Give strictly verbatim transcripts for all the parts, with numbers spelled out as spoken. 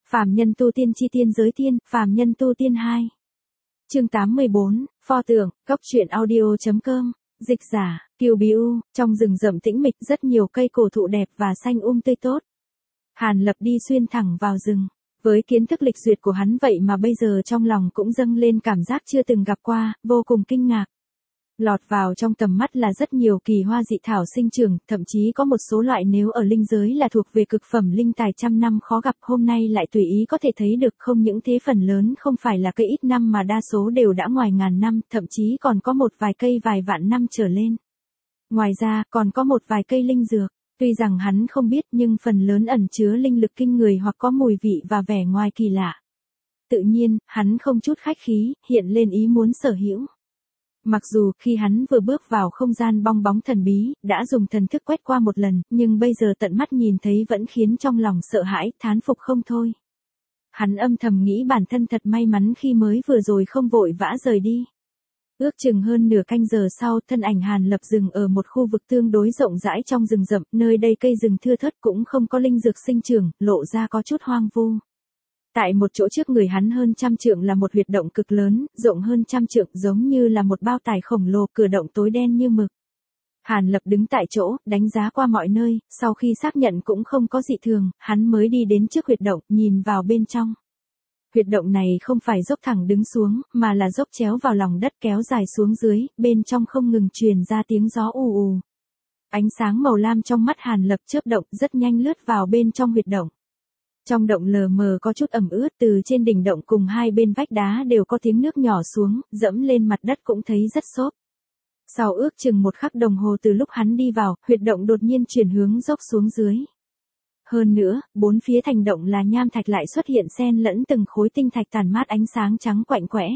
Phàm nhân tu tiên chi tiên giới tiên, phàm nhân tu tiên hai. Chương tám mươi bốn, pho tượng, góc truyện audio.com, dịch giả, Kiều Bí U, trong rừng rậm tĩnh mịch rất nhiều cây cổ thụ đẹp và xanh um tươi tốt. Hàn Lập đi xuyên thẳng vào rừng. Với kiến thức lịch duyệt của hắn vậy mà bây giờ trong lòng cũng dâng lên cảm giác chưa từng gặp qua, vô cùng kinh ngạc. Lọt vào trong tầm mắt là rất nhiều kỳ hoa dị thảo sinh trưởng, thậm chí có một số loại nếu ở linh giới là thuộc về cực phẩm linh tài trăm năm khó gặp, hôm nay lại tùy ý có thể thấy được, không những thế phần lớn không phải là cây ít năm mà đa số đều đã ngoài ngàn năm, thậm chí còn có một vài cây vài vạn năm trở lên. Ngoài ra, còn có một vài cây linh dược, tuy rằng hắn không biết nhưng phần lớn ẩn chứa linh lực kinh người hoặc có mùi vị và vẻ ngoài kỳ lạ. Tự nhiên, hắn không chút khách khí, hiện lên ý muốn sở hữu. Mặc dù khi hắn vừa bước vào không gian bong bóng thần bí, đã dùng thần thức quét qua một lần, nhưng bây giờ tận mắt nhìn thấy vẫn khiến trong lòng sợ hãi, thán phục không thôi. Hắn âm thầm nghĩ bản thân thật may mắn khi mới vừa rồi không vội vã rời đi. Ước chừng hơn nửa canh giờ sau, thân ảnh Hàn Lập dừng ở một khu vực tương đối rộng rãi trong rừng rậm, nơi đây cây rừng thưa thớt cũng không có linh dược sinh trưởng, lộ ra có chút hoang vu. Tại một chỗ trước người hắn hơn trăm trượng là một huyệt động cực lớn, rộng hơn trăm trượng giống như là một bao tải khổng lồ, cửa động tối đen như mực. Hàn Lập đứng tại chỗ, đánh giá qua mọi nơi, sau khi xác nhận cũng không có dị thường, hắn mới đi đến trước huyệt động, nhìn vào bên trong. Huyệt động này không phải dốc thẳng đứng xuống, mà là dốc chéo vào lòng đất kéo dài xuống dưới, bên trong không ngừng truyền ra tiếng gió ù ù. Ánh sáng màu lam trong mắt Hàn Lập chớp động, rất nhanh lướt vào bên trong huyệt động. Trong động lờ mờ có chút ẩm ướt, từ trên đỉnh động cùng hai bên vách đá đều có tiếng nước nhỏ xuống, dẫm lên mặt đất cũng thấy rất xốp. Sau ước chừng một khắc đồng hồ từ lúc hắn đi vào, huyệt động đột nhiên chuyển hướng dốc xuống dưới. Hơn nữa, bốn phía thành động là nham thạch lại xuất hiện xen lẫn từng khối tinh thạch tàn mát ánh sáng trắng quạnh quẽ.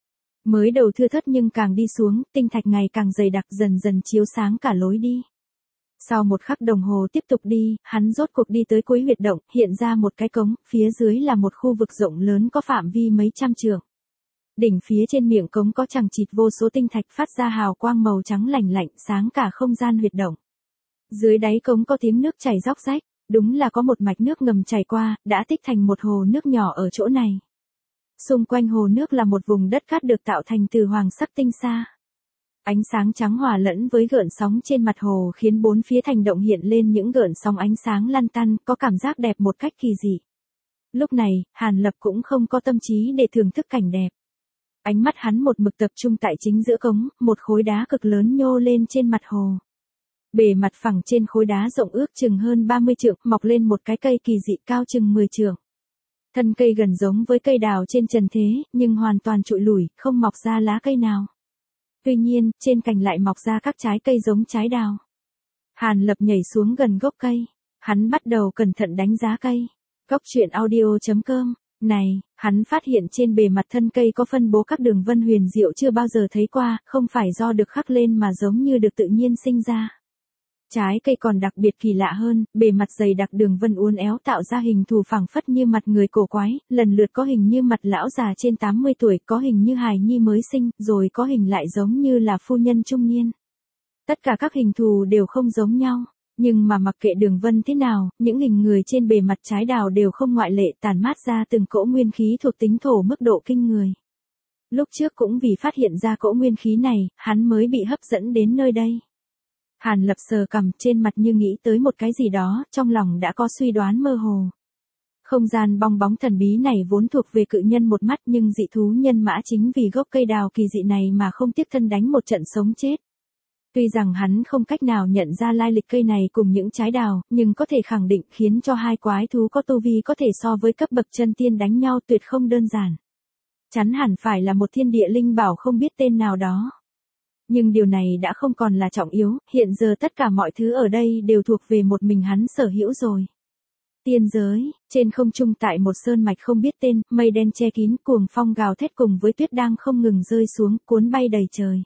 Mới đầu thưa thớt nhưng càng đi xuống, tinh thạch ngày càng dày đặc dần dần chiếu sáng cả lối đi. Sau một khắc đồng hồ tiếp tục đi, hắn rốt cuộc đi tới cuối huyệt động, hiện ra một cái cống, phía dưới là một khu vực rộng lớn có phạm vi mấy trăm trượng. Đỉnh phía trên miệng cống có chằng chịt vô số tinh thạch phát ra hào quang màu trắng lành lạnh, sáng cả không gian huyệt động. Dưới đáy cống có tiếng nước chảy róc rách, đúng là có một mạch nước ngầm chảy qua, đã tích thành một hồ nước nhỏ ở chỗ này. Xung quanh hồ nước là một vùng đất cát được tạo thành từ hoàng sắc tinh sa. Ánh sáng trắng hòa lẫn với gợn sóng trên mặt hồ khiến bốn phía thành động hiện lên những gợn sóng ánh sáng lăn tăn, có cảm giác đẹp một cách kỳ dị. Lúc này, Hàn Lập cũng không có tâm trí để thưởng thức cảnh đẹp. Ánh mắt hắn một mực tập trung tại chính giữa cống, một khối đá cực lớn nhô lên trên mặt hồ. Bề mặt phẳng trên khối đá rộng ước chừng hơn ba mươi trượng, mọc lên một cái cây kỳ dị cao chừng mười trượng. Thân cây gần giống với cây đào trên trần thế, nhưng hoàn toàn trụi lủi, không mọc ra lá cây nào. Tuy nhiên, trên cành lại mọc ra các trái cây giống trái đào. Hàn Lập nhảy xuống gần gốc cây. Hắn bắt đầu cẩn thận đánh giá cây. Góc truyện audio.com. Này, hắn phát hiện trên bề mặt thân cây có phân bố các đường vân huyền diệu chưa bao giờ thấy qua, không phải do được khắc lên mà giống như được tự nhiên sinh ra. Trái cây còn đặc biệt kỳ lạ hơn, bề mặt dày đặc đường vân uốn éo tạo ra hình thù phẳng phất như mặt người cổ quái, lần lượt có hình như mặt lão già trên tám mươi tuổi, có hình như hài nhi mới sinh, rồi có hình lại giống như là phu nhân trung niên. Tất cả các hình thù đều không giống nhau, nhưng mà mặc kệ đường vân thế nào, những hình người trên bề mặt trái đào đều không ngoại lệ, tản mát ra từng cỗ nguyên khí thuộc tính thổ mức độ kinh người. Lúc trước cũng vì phát hiện ra cỗ nguyên khí này, hắn mới bị hấp dẫn đến nơi đây. Hàn Lập sờ cằm, trên mặt như nghĩ tới một cái gì đó, trong lòng đã có suy đoán mơ hồ. Không gian bong bóng thần bí này vốn thuộc về cự nhân một mắt, nhưng dị thú nhân mã chính vì gốc cây đào kỳ dị này mà không tiếc thân đánh một trận sống chết. Tuy rằng hắn không cách nào nhận ra lai lịch cây này cùng những trái đào, nhưng có thể khẳng định khiến cho hai quái thú có tu vi có thể so với cấp bậc chân tiên đánh nhau tuyệt không đơn giản. Chắn hẳn phải là một thiên địa linh bảo không biết tên nào đó. Nhưng điều này đã không còn là trọng yếu, hiện giờ tất cả mọi thứ ở đây đều thuộc về một mình hắn sở hữu rồi. Tiên giới, trên không trung tại một sơn mạch không biết tên, mây đen che kín, cuồng phong gào thét cùng với tuyết đang không ngừng rơi xuống, cuốn bay đầy trời.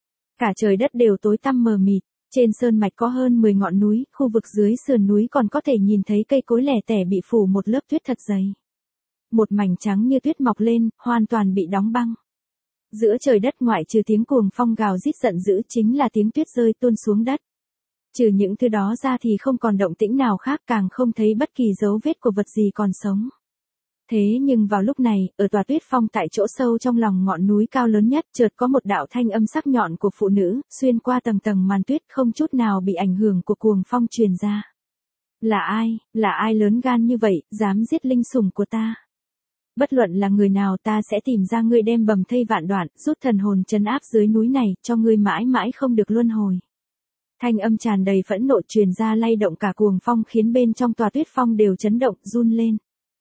Cả trời đất đều tối tăm mờ mịt, trên sơn mạch có hơn mười ngọn núi, khu vực dưới sườn núi còn có thể nhìn thấy cây cối lẻ tẻ bị phủ một lớp tuyết thật dày. Một mảnh trắng như tuyết mọc lên, hoàn toàn bị đóng băng. Giữa trời đất ngoại trừ tiếng cuồng phong gào rít giận dữ chính là tiếng tuyết rơi tuôn xuống đất. Trừ những thứ đó ra thì không còn động tĩnh nào khác, càng không thấy bất kỳ dấu vết của vật gì còn sống. Thế nhưng vào lúc này, ở tòa tuyết phong tại chỗ sâu trong lòng ngọn núi cao lớn nhất, chợt có một đạo thanh âm sắc nhọn của phụ nữ, xuyên qua tầng tầng màn tuyết không chút nào bị ảnh hưởng của cuồng phong truyền ra. Là ai, là ai lớn gan như vậy, dám giết linh sủng của ta? Bất luận là người nào ta sẽ tìm ra ngươi đem bầm thây vạn đoạn, rút thần hồn trấn áp dưới núi này, cho ngươi mãi mãi không được luân hồi. Thanh âm tràn đầy phẫn nộ truyền ra lay động cả cuồng phong khiến bên trong tòa tuyết phong đều chấn động, run lên.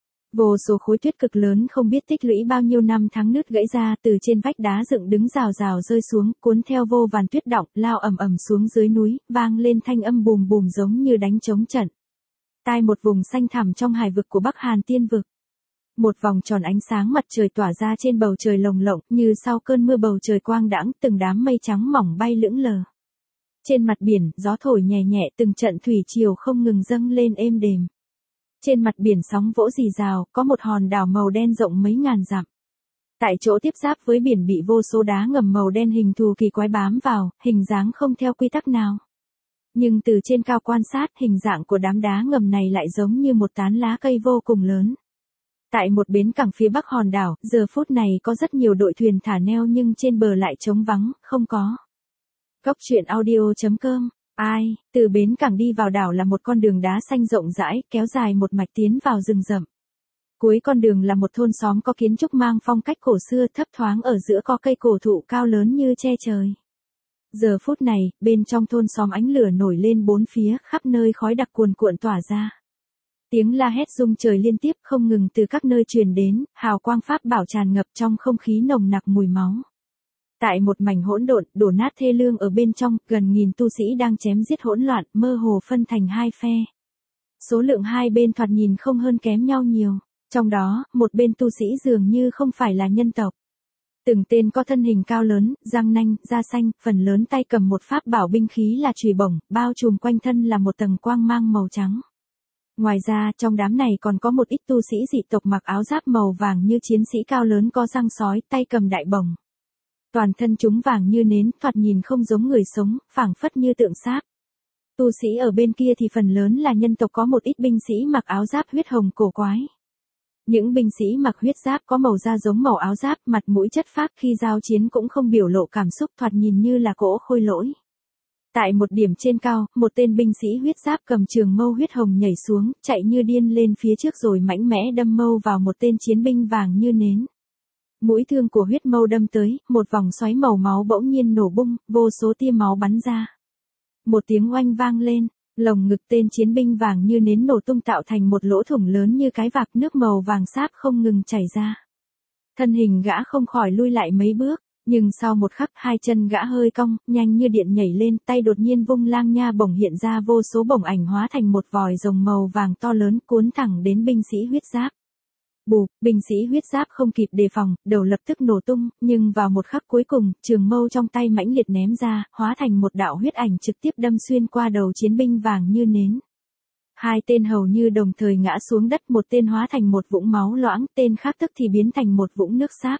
Vô số khối tuyết cực lớn không biết tích lũy bao nhiêu năm tháng nứt gãy ra từ trên vách đá dựng đứng rào rào rơi xuống, cuốn theo vô vàn tuyết đọng, lao ầm ầm xuống dưới núi, vang lên thanh âm bùm bùm giống như đánh trống trận. Tai một vùng xanh thẳm trong hải vực của Bắc Hàn Tiên vực. Một vòng tròn ánh sáng mặt trời tỏa ra trên bầu trời lồng lộng, như sau cơn mưa bầu trời quang đãng, từng đám mây trắng mỏng bay lững lờ. Trên mặt biển, gió thổi nhẹ nhẹ, từng trận thủy triều không ngừng dâng lên êm đềm. Trên mặt biển sóng vỗ rì rào, có một hòn đảo màu đen rộng mấy ngàn dặm. Tại chỗ tiếp giáp với biển bị vô số đá ngầm màu đen hình thù kỳ quái bám vào, hình dáng không theo quy tắc nào. Nhưng từ trên cao quan sát, hình dạng của đám đá ngầm này lại giống như một tán lá cây vô cùng lớn. Tại một bến cảng phía bắc hòn đảo, giờ phút này có rất nhiều đội thuyền thả neo nhưng trên bờ lại trống vắng, không có. Góc truyện audio chấm com. Ai, từ bến cảng đi vào đảo là một con đường đá xanh rộng rãi, kéo dài một mạch tiến vào rừng rậm. Cuối con đường là một thôn xóm có kiến trúc mang phong cách cổ xưa, thấp thoáng ở giữa có cây cổ thụ cao lớn như che trời. Giờ phút này, bên trong thôn xóm ánh lửa nổi lên bốn phía, khắp nơi khói đặc cuồn cuộn tỏa ra. Tiếng la hét rung trời liên tiếp không ngừng từ các nơi truyền đến, hào quang pháp bảo tràn ngập trong không khí nồng nặc mùi máu. Tại một mảnh hỗn độn, đổ nát thê lương ở bên trong, gần nghìn tu sĩ đang chém giết hỗn loạn, mơ hồ phân thành hai phe. Số lượng hai bên thoạt nhìn không hơn kém nhau nhiều, trong đó, một bên tu sĩ dường như không phải là nhân tộc. Từng tên có thân hình cao lớn, răng nanh, da xanh, phần lớn tay cầm một pháp bảo binh khí là chùy bổng, bao trùm quanh thân là một tầng quang mang màu trắng. Ngoài ra, trong đám này còn có một ít tu sĩ dị tộc mặc áo giáp màu vàng như chiến sĩ cao lớn có răng sói, tay cầm đại bổng. Toàn thân chúng vàng như nến, thoạt nhìn không giống người sống, phảng phất như tượng sáp. Tu sĩ ở bên kia thì phần lớn là nhân tộc, có một ít binh sĩ mặc áo giáp huyết hồng cổ quái. Những binh sĩ mặc huyết giáp có màu da giống màu áo giáp, mặt mũi chất phác, khi giao chiến cũng không biểu lộ cảm xúc, thoạt nhìn như là cỗ khôi lỗi. Tại một điểm trên cao, một tên binh sĩ huyết giáp cầm trường mâu huyết hồng nhảy xuống, chạy như điên lên phía trước rồi mạnh mẽ đâm mâu vào một tên chiến binh vàng như nến. Mũi thương của huyết mâu đâm tới, một vòng xoáy màu máu bỗng nhiên nổ bung, vô số tia máu bắn ra. Một tiếng oanh vang lên, lồng ngực tên chiến binh vàng như nến nổ tung tạo thành một lỗ thủng lớn như cái vạc, nước màu vàng sáp không ngừng chảy ra. Thân hình gã không khỏi lui lại mấy bước, nhưng sau một khắc hai chân gã hơi cong, nhanh như điện nhảy lên, tay đột nhiên vung lang nha bổng hiện ra vô số bổng ảnh hóa thành một vòi rồng màu vàng to lớn cuốn thẳng đến binh sĩ huyết giáp. Bù, binh sĩ huyết giáp không kịp đề phòng, đầu lập tức nổ tung, nhưng vào một khắc cuối cùng, trường mâu trong tay mãnh liệt ném ra, hóa thành một đạo huyết ảnh trực tiếp đâm xuyên qua đầu chiến binh vàng như nến. Hai tên hầu như đồng thời ngã xuống đất, một tên hóa thành một vũng máu loãng, tên khác tức thì biến thành một vũng nước sáp.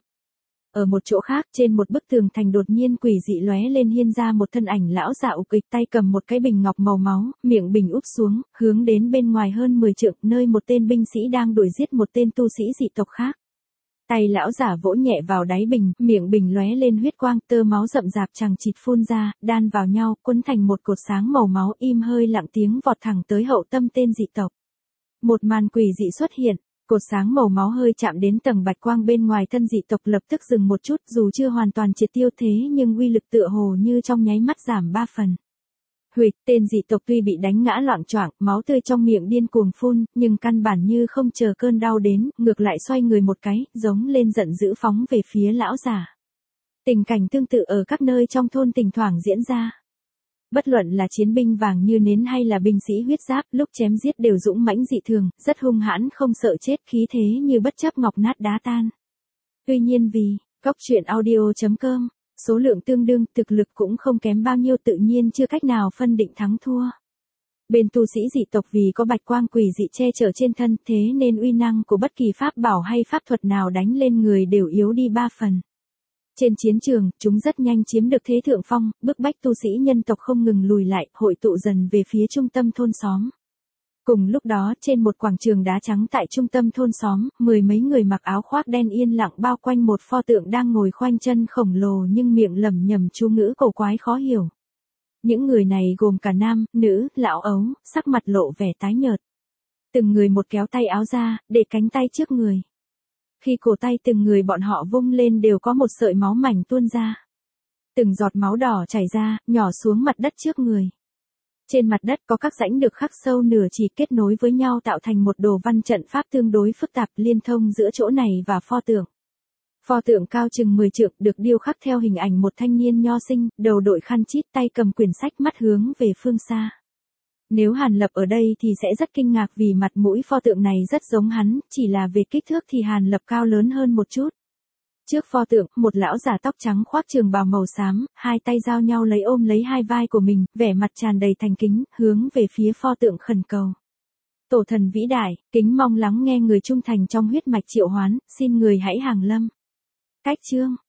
Ở một chỗ khác, trên một bức tường thành đột nhiên quỷ dị lóe lên hiên ra một thân ảnh lão giả ục ịch, tay cầm một cái bình ngọc màu máu, miệng bình úp xuống, hướng đến bên ngoài hơn mười trượng, nơi một tên binh sĩ đang đuổi giết một tên tu sĩ dị tộc khác. Tay lão giả vỗ nhẹ vào đáy bình, miệng bình lóe lên huyết quang, tơ máu rậm rạp chằng chịt phun ra, đan vào nhau, quấn thành một cột sáng màu máu, im hơi lặng tiếng vọt thẳng tới hậu tâm tên dị tộc. Một màn quỷ dị xuất hiện. Cột sáng màu máu hơi chạm đến tầng bạch quang bên ngoài thân dị tộc lập tức dừng một chút, dù chưa hoàn toàn triệt tiêu thế nhưng uy lực tựa hồ như trong nháy mắt giảm ba phần. Huỵch, tên dị tộc tuy bị đánh ngã loạng choạng, máu tươi trong miệng điên cuồng phun, nhưng căn bản như không chờ cơn đau đến, ngược lại xoay người một cái, giống lên giận dữ phóng về phía lão giả. Tình cảnh tương tự ở các nơi trong thôn thỉnh thoảng diễn ra. Bất luận là chiến binh vàng như nến hay là binh sĩ huyết giáp, lúc chém giết đều dũng mãnh dị thường, rất hung hãn không sợ chết, khí thế như bất chấp ngọc nát đá tan. Tuy nhiên vì, góc truyện audio chấm com, số lượng tương đương, thực lực cũng không kém bao nhiêu, tự nhiên chưa cách nào phân định thắng thua. Bên tu sĩ dị tộc vì có bạch quang quỷ dị che chở trên thân, thế nên uy năng của bất kỳ pháp bảo hay pháp thuật nào đánh lên người đều yếu đi ba phần. Trên chiến trường, chúng rất nhanh chiếm được thế thượng phong, bức bách tu sĩ nhân tộc không ngừng lùi lại, hội tụ dần về phía trung tâm thôn xóm. Cùng lúc đó trên một quảng trường đá trắng tại trung tâm thôn xóm, mười mấy người mặc áo khoác đen yên lặng bao quanh một pho tượng đang ngồi khoanh chân khổng lồ nhưng miệng lẩm nhẩm chú ngữ cổ quái khó hiểu. Những người này gồm cả nam, nữ, lão ấu, sắc mặt lộ vẻ tái nhợt. Từng người một kéo tay áo ra, để cánh tay trước người. Khi cổ tay từng người bọn họ vung lên đều có một sợi máu mảnh tuôn ra. Từng giọt máu đỏ chảy ra, nhỏ xuống mặt đất trước người. Trên mặt đất có các rãnh được khắc sâu nửa chỉ kết nối với nhau tạo thành một đồ văn trận pháp tương đối phức tạp liên thông giữa chỗ này và pho tượng. Pho tượng cao chừng mười trượng được điêu khắc theo hình ảnh một thanh niên nho sinh, đầu đội khăn chít tay cầm quyển sách mắt hướng về phương xa. Nếu Hàn Lập ở đây thì sẽ rất kinh ngạc vì mặt mũi pho tượng này rất giống hắn, chỉ là về kích thước thì Hàn Lập cao lớn hơn một chút. Trước pho tượng, một lão già tóc trắng khoác trường bào màu xám, hai tay giao nhau lấy ôm lấy hai vai của mình, vẻ mặt tràn đầy thành kính, hướng về phía pho tượng khẩn cầu. Tổ thần vĩ đại, kính mong lắng nghe người trung thành trong huyết mạch triệu hoán, xin người hãy hàng lâm. Cách chương